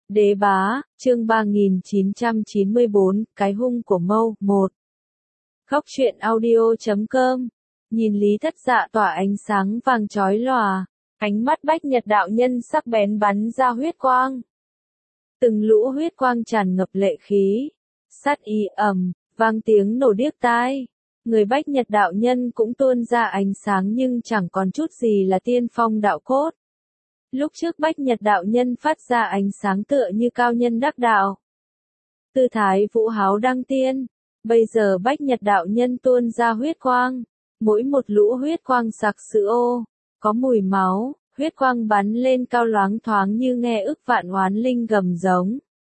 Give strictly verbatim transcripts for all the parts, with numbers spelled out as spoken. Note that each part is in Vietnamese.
Đế bá, chương ba nghìn chín trăm chín mươi bốn, cái hung của Mâu, một. Góc truyện audio chấm com. Nhìn Lý Thất Dạ tỏa ánh sáng vàng chói lòa, ánh mắt Bách Nhật đạo nhân sắc bén bắn ra huyết quang. Từng lũ huyết quang tràn ngập lệ khí, sát ý ầm, vang tiếng nổ điếc tai. Người Bách Nhật đạo nhân cũng tuôn ra ánh sáng nhưng chẳng còn chút gì là tiên phong đạo cốt. Lúc trước Bách Nhật đạo nhân phát ra ánh sáng tựa như cao nhân đắc đạo. Tư thái vũ háo đăng tiên, bây giờ Bách Nhật đạo nhân tuôn ra huyết quang, mỗi một lũ huyết quang sặc sỡ ô, có mùi máu, huyết quang bắn lên cao loáng thoáng như nghe ức vạn oán linh gầm giống.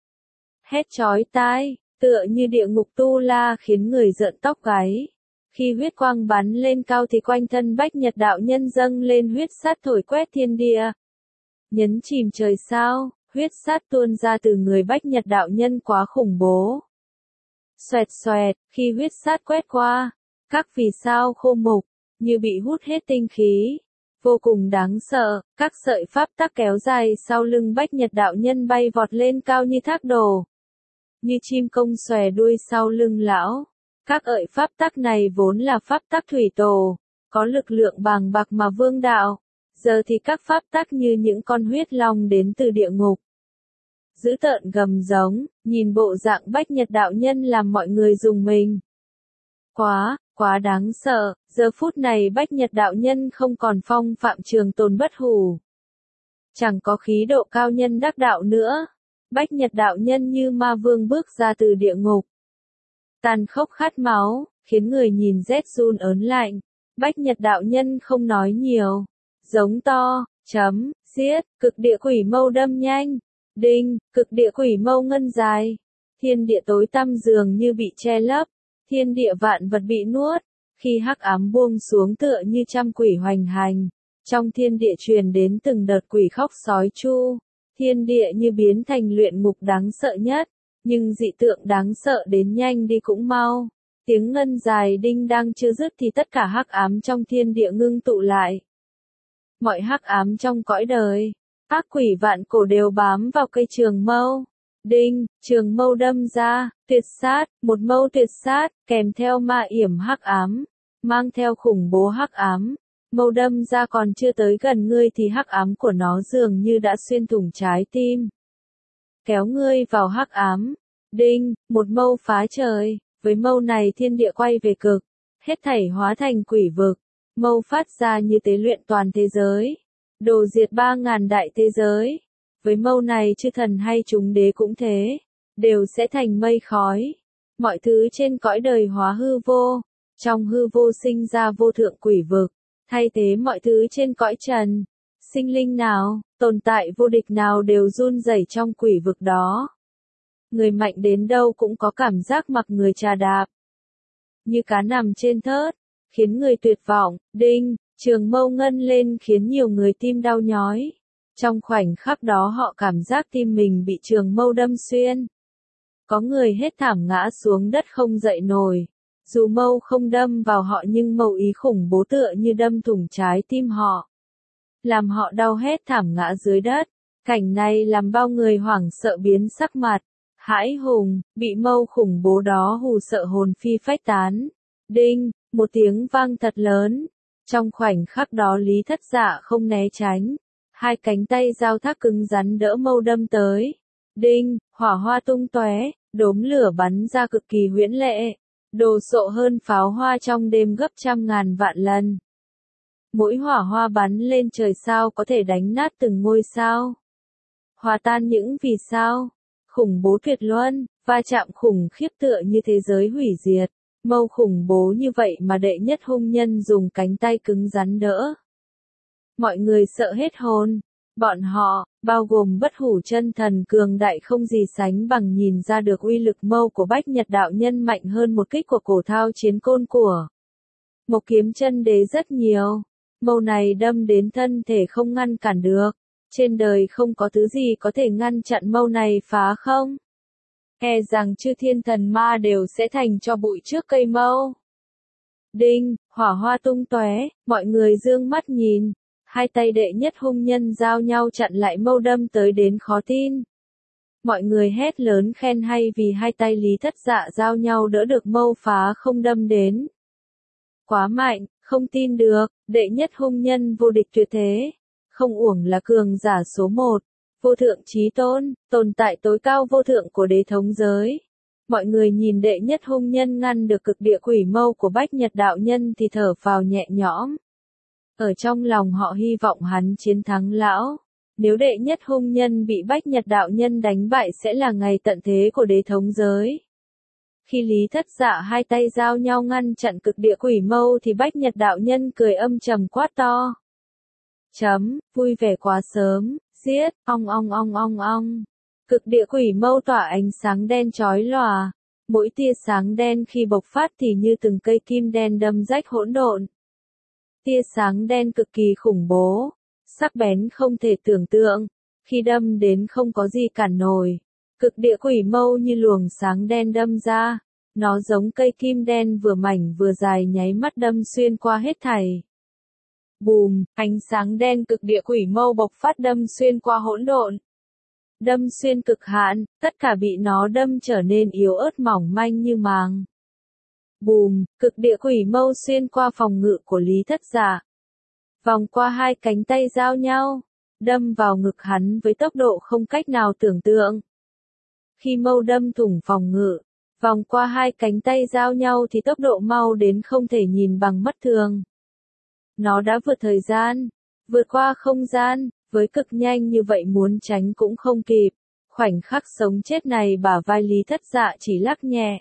Hét chói tai, tựa như địa ngục tu la khiến người rợn tóc gáy. Khi huyết quang bắn lên cao thì quanh thân Bách Nhật đạo nhân dâng lên huyết sát thổi quét thiên địa. Nhấn chìm trời sao, huyết sát tuôn ra từ người Bách Nhật đạo nhân quá khủng bố. Xoẹt xoẹt, khi huyết sát quét qua, các vì sao khô mục, như bị hút hết tinh khí. Vô cùng đáng sợ, các sợi pháp tắc kéo dài sau lưng Bách Nhật đạo nhân bay vọt lên cao như thác đổ. Như chim công xòe đuôi sau lưng lão. Các ợi pháp tắc này vốn là pháp tắc thủy tổ, có lực lượng bàng bạc mà vương đạo. Giờ thì các pháp tắc như những con huyết long đến từ địa ngục. Dữ tợn gầm giống, nhìn bộ dạng Bách Nhật đạo nhân làm mọi người rùng mình. Quá, quá đáng sợ, giờ phút này Bách Nhật đạo nhân không còn phong phạm trường tồn bất hủ. Chẳng có khí độ cao nhân đắc đạo nữa. Bách Nhật đạo nhân như ma vương bước ra từ địa ngục. Tàn khốc khát máu, khiến người nhìn rét run ớn lạnh. Bách Nhật đạo nhân không nói nhiều. Giống to, chấm, giết, cực địa quỷ mâu đâm nhanh. Đinh, cực địa quỷ mâu ngân dài. Thiên địa tối tăm dường như bị che lấp. Thiên địa vạn vật bị nuốt. Khi hắc ám buông xuống tựa như trăm quỷ hoành hành. Trong thiên địa truyền đến từng đợt quỷ khóc sói chu. Thiên địa như biến thành luyện ngục đáng sợ nhất. Nhưng dị tượng đáng sợ đến nhanh đi cũng mau. Tiếng ngân dài đinh đang chưa dứt thì tất cả hắc ám trong thiên địa ngưng tụ lại. Mọi hắc ám trong cõi đời, ác quỷ vạn cổ đều bám vào cây trường mâu. Đinh, trường mâu đâm ra, tuyệt sát, một mâu tuyệt sát, kèm theo ma yểm hắc ám, mang theo khủng bố hắc ám. Mâu đâm ra còn chưa tới gần ngươi thì hắc ám của nó dường như đã xuyên thủng trái tim. Kéo ngươi vào hắc ám. Đinh, một mâu phá trời, với mâu này thiên địa quay về cực, hết thảy hóa thành quỷ vực. Mâu phát ra như tế luyện toàn thế giới, đồ diệt ba ngàn đại thế giới. Với mâu này chư thần hay chúng đế cũng thế, đều sẽ thành mây khói. Mọi thứ trên cõi đời hóa hư vô, trong hư vô sinh ra vô thượng quỷ vực, thay thế mọi thứ trên cõi trần. Sinh linh nào, tồn tại vô địch nào đều run rẩy trong quỷ vực đó. Người mạnh đến đâu cũng có cảm giác mặc người trà đạp, như cá nằm trên thớt. Khiến người tuyệt vọng. Đinh, trường mâu ngân lên khiến nhiều người tim đau nhói. Trong khoảnh khắc đó họ cảm giác tim mình bị trường mâu đâm xuyên. Có người hết thảm ngã xuống đất không dậy nổi. Dù mâu không đâm vào họ nhưng mâu ý khủng bố tựa như đâm thủng trái tim họ. Làm họ đau hết thảm ngã dưới đất. Cảnh này làm bao người hoảng sợ biến sắc mặt. Hãi hùng, bị mâu khủng bố đó hù sợ hồn phi phách tán. Đinh, một tiếng vang thật lớn. Trong khoảnh khắc đó Lý Thất Dạ không né tránh. Hai cánh tay giao thác cứng rắn đỡ mâu đâm tới. Đinh, hỏa hoa tung tóe, đốm lửa bắn ra cực kỳ huyễn lệ. Đồ sộ hơn pháo hoa trong đêm gấp trăm ngàn vạn lần. Mỗi hỏa hoa bắn lên trời sao có thể đánh nát từng ngôi sao. Hòa tan những vì sao. Khủng bố tuyệt luân, va chạm khủng khiếp tựa như thế giới hủy diệt. Mâu khủng bố như vậy mà đệ nhất hung nhân dùng cánh tay cứng rắn đỡ. Mọi người sợ hết hồn. Bọn họ, bao gồm bất hủ chân thần cường đại không gì sánh bằng nhìn ra được uy lực mâu của Bách Nhật đạo nhân mạnh hơn một kích của cổ thao chiến côn của Mộc Kiếm Chân Đế rất nhiều. Mâu này đâm đến thân thể không ngăn cản được. Trên đời không có thứ gì có thể ngăn chặn mâu này phá không? E rằng chư thiên thần ma đều sẽ thành cho bụi trước cây mâu. Đinh, hỏa hoa tung tóe, mọi người dương mắt nhìn. Hai tay đệ nhất hung nhân giao nhau chặn lại mâu đâm tới đến khó tin. Mọi người hét lớn khen hay vì hai tay Lý Thất Dạ giao nhau đỡ được mâu phá không đâm đến. Quá mạnh, không tin được, đệ nhất hung nhân vô địch tuyệt thế. Không uổng là cường giả số một, vô thượng chí tôn, tồn tại tối cao vô thượng của đế thống giới. Mọi người nhìn đệ nhất hung nhân ngăn được cực địa quỷ mâu của Bách Nhật đạo nhân thì thở phào nhẹ nhõm. Ở trong lòng họ hy vọng hắn chiến thắng lão. Nếu đệ nhất hung nhân bị Bách Nhật đạo nhân đánh bại sẽ là ngày tận thế của đế thống giới. Khi Lý Thất Dạ hai tay giao nhau ngăn chặn cực địa quỷ mâu thì Bách Nhật đạo nhân cười âm trầm quát to. Chấm, vui vẻ quá sớm, giết, ong ong ong ong ong. Cực địa quỷ mâu tỏa ánh sáng đen chói lòa. Mỗi tia sáng đen khi bộc phát thì như từng cây kim đen đâm rách hỗn độn. Tia sáng đen cực kỳ khủng bố, sắc bén không thể tưởng tượng, khi đâm đến không có gì cản nổi. Cực địa quỷ mâu như luồng sáng đen đâm ra, nó giống cây kim đen vừa mảnh vừa dài nháy mắt đâm xuyên qua hết thảy. Bùm, ánh sáng đen cực địa quỷ mâu bộc phát đâm xuyên qua hỗn độn. Đâm xuyên cực hạn, tất cả bị nó đâm trở nên yếu ớt mỏng manh như màng. Bùm, cực địa quỷ mâu xuyên qua phòng ngự của Lý Thất Dạ. Vòng qua hai cánh tay giao nhau, đâm vào ngực hắn với tốc độ không cách nào tưởng tượng. Khi mâu đâm thủng phòng ngự, vòng qua hai cánh tay giao nhau thì tốc độ mau đến không thể nhìn bằng mắt thường. Nó đã vượt thời gian, vượt qua không gian, với cực nhanh như vậy muốn tránh cũng không kịp. Khoảnh khắc sống chết này bả vai Lý Thất Dạ chỉ lắc nhẹ.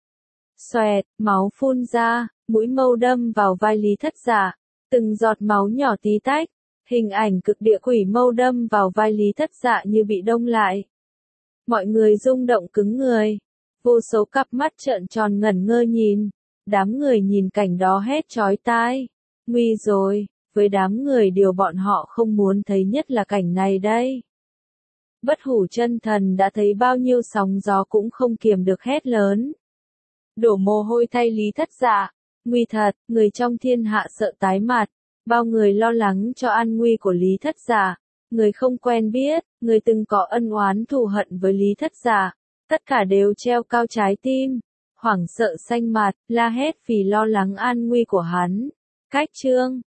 Xoẹt, máu phun ra, mũi mâu đâm vào vai Lý Thất Dạ, từng giọt máu nhỏ tí tách, hình ảnh cực địa quỷ mâu đâm vào vai Lý Thất Dạ như bị đông lại. Mọi người rung động cứng người, vô số cặp mắt trợn tròn ngẩn ngơ nhìn, đám người nhìn cảnh đó hét chói tai, nguy rồi, với đám người điều bọn họ không muốn thấy nhất là cảnh này đây. Bất hủ chân thần đã thấy bao nhiêu sóng gió cũng không kiềm được hét lớn. Đổ mồ hôi thay Lý Thất Dạ, nguy thật, người trong thiên hạ sợ tái mặt, bao người lo lắng cho an nguy của Lý Thất Dạ, người không quen biết, người từng có ân oán thù hận với Lý Thất Dạ, tất cả đều treo cao trái tim, hoảng sợ xanh mặt, la hét vì lo lắng an nguy của hắn. Cách chương